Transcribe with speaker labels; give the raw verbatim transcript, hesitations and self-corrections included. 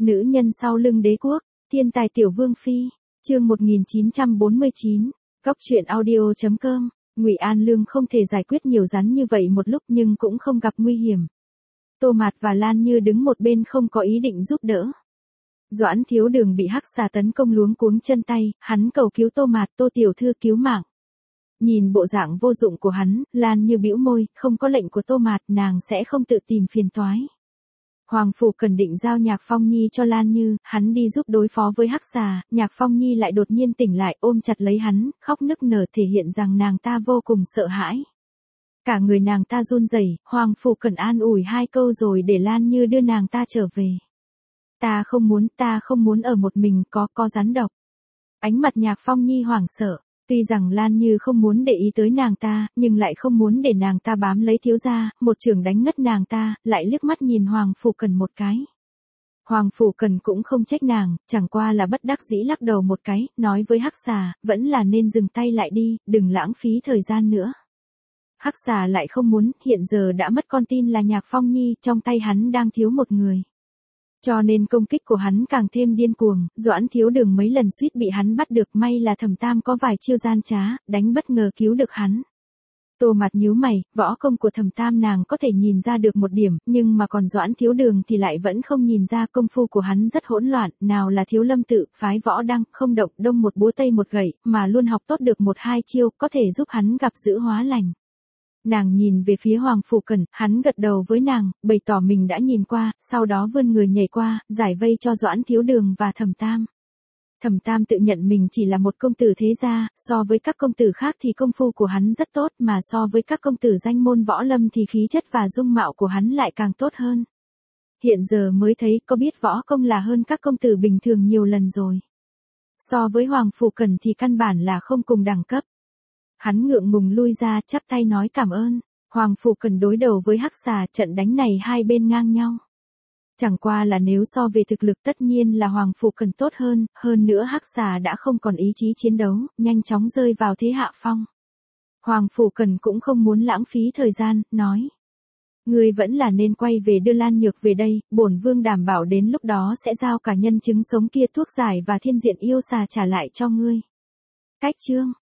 Speaker 1: Nữ nhân sau lưng đế quốc, thiên tài tiểu vương phi, chương một nghìn chín trăm bốn mươi chín, Cóc truyện audio chấm com. Ngụy An Lương không thể giải quyết nhiều rắn như vậy một lúc nhưng cũng không gặp nguy hiểm. Tô Mạt và Lan Như đứng một bên không có ý định giúp đỡ. Doãn Thiếu Đường bị hắc xà tấn công luống cuống chân tay, hắn cầu cứu Tô Mạt, Tô tiểu thư cứu mạng. Nhìn bộ dạng vô dụng của hắn, Lan Như bĩu môi, không có lệnh của Tô Mạt nàng sẽ không tự tìm phiền toái. Hoàng Phủ Cần định giao Nhạc Phong Nhi cho Lan Như, hắn đi giúp đối phó với hắc xà, Nhạc Phong Nhi lại đột nhiên tỉnh lại ôm chặt lấy hắn, khóc nức nở thể hiện rằng nàng ta vô cùng sợ hãi. Cả người nàng ta run rẩy, Hoàng Phủ Cần an ủi hai câu rồi để Lan Như đưa nàng ta trở về. Ta không muốn, ta không muốn ở một mình, có, có rắn độc. Ánh mặt Nhạc Phong Nhi hoảng sợ. Tuy rằng Lan Như không muốn để ý tới nàng ta, nhưng lại không muốn để nàng ta bám lấy thiếu gia, một chưởng đánh ngất nàng ta, lại liếc mắt nhìn Hoàng Phủ Cần một cái. Hoàng Phủ Cần cũng không trách nàng, chẳng qua là bất đắc dĩ lắc đầu một cái, nói với hắc xà, vẫn là nên dừng tay lại đi, đừng lãng phí thời gian nữa. Hắc xà lại không muốn, hiện giờ đã mất con tin là Nhạc Phong Nhi, trong tay hắn đang thiếu một người. Cho nên công kích của hắn càng thêm điên cuồng, Doãn Thiếu Đường mấy lần suýt bị hắn bắt được, may là Thẩm Tam có vài chiêu gian trá, đánh bất ngờ cứu được hắn. Tô Mạt nhíu mày, võ công của Thẩm Tam nàng có thể nhìn ra được một điểm, nhưng mà còn Doãn Thiếu Đường thì lại vẫn không nhìn ra, công phu của hắn rất hỗn loạn, nào là Thiếu Lâm tự, phái võ đăng, không động, đông một búa tây một gậy, mà luôn học tốt được một hai chiêu, có thể giúp hắn gặp dữ hóa lành. Nàng nhìn về phía Hoàng Phủ Cần, hắn gật đầu với nàng, bày tỏ mình đã nhìn qua, sau đó vươn người nhảy qua, giải vây cho Doãn Thiếu Đường và Thẩm Tam. Thẩm Tam tự nhận mình chỉ là một công tử thế gia, so với các công tử khác thì công phu của hắn rất tốt, mà so với các công tử danh môn võ lâm thì khí chất và dung mạo của hắn lại càng tốt hơn. Hiện giờ mới thấy có biết võ công là hơn các công tử bình thường nhiều lần rồi. So với Hoàng Phủ Cần thì căn bản là không cùng đẳng cấp. Hắn ngượng ngùng lui ra, chắp tay nói cảm ơn. Hoàng Phủ Cần đối đầu với hắc xà, trận đánh này hai bên ngang nhau. Chẳng qua là nếu so về thực lực tất nhiên là Hoàng Phủ Cần tốt hơn, hơn nữa hắc xà đã không còn ý chí chiến đấu, nhanh chóng rơi vào thế hạ phong. Hoàng Phủ Cần cũng không muốn lãng phí thời gian, nói. Ngươi vẫn là nên quay về đưa Lan Nhược về đây, bổn vương đảm bảo đến lúc đó sẽ giao cả nhân chứng sống kia thuốc giải và thiên diện yêu xà trả lại cho ngươi. Cách chương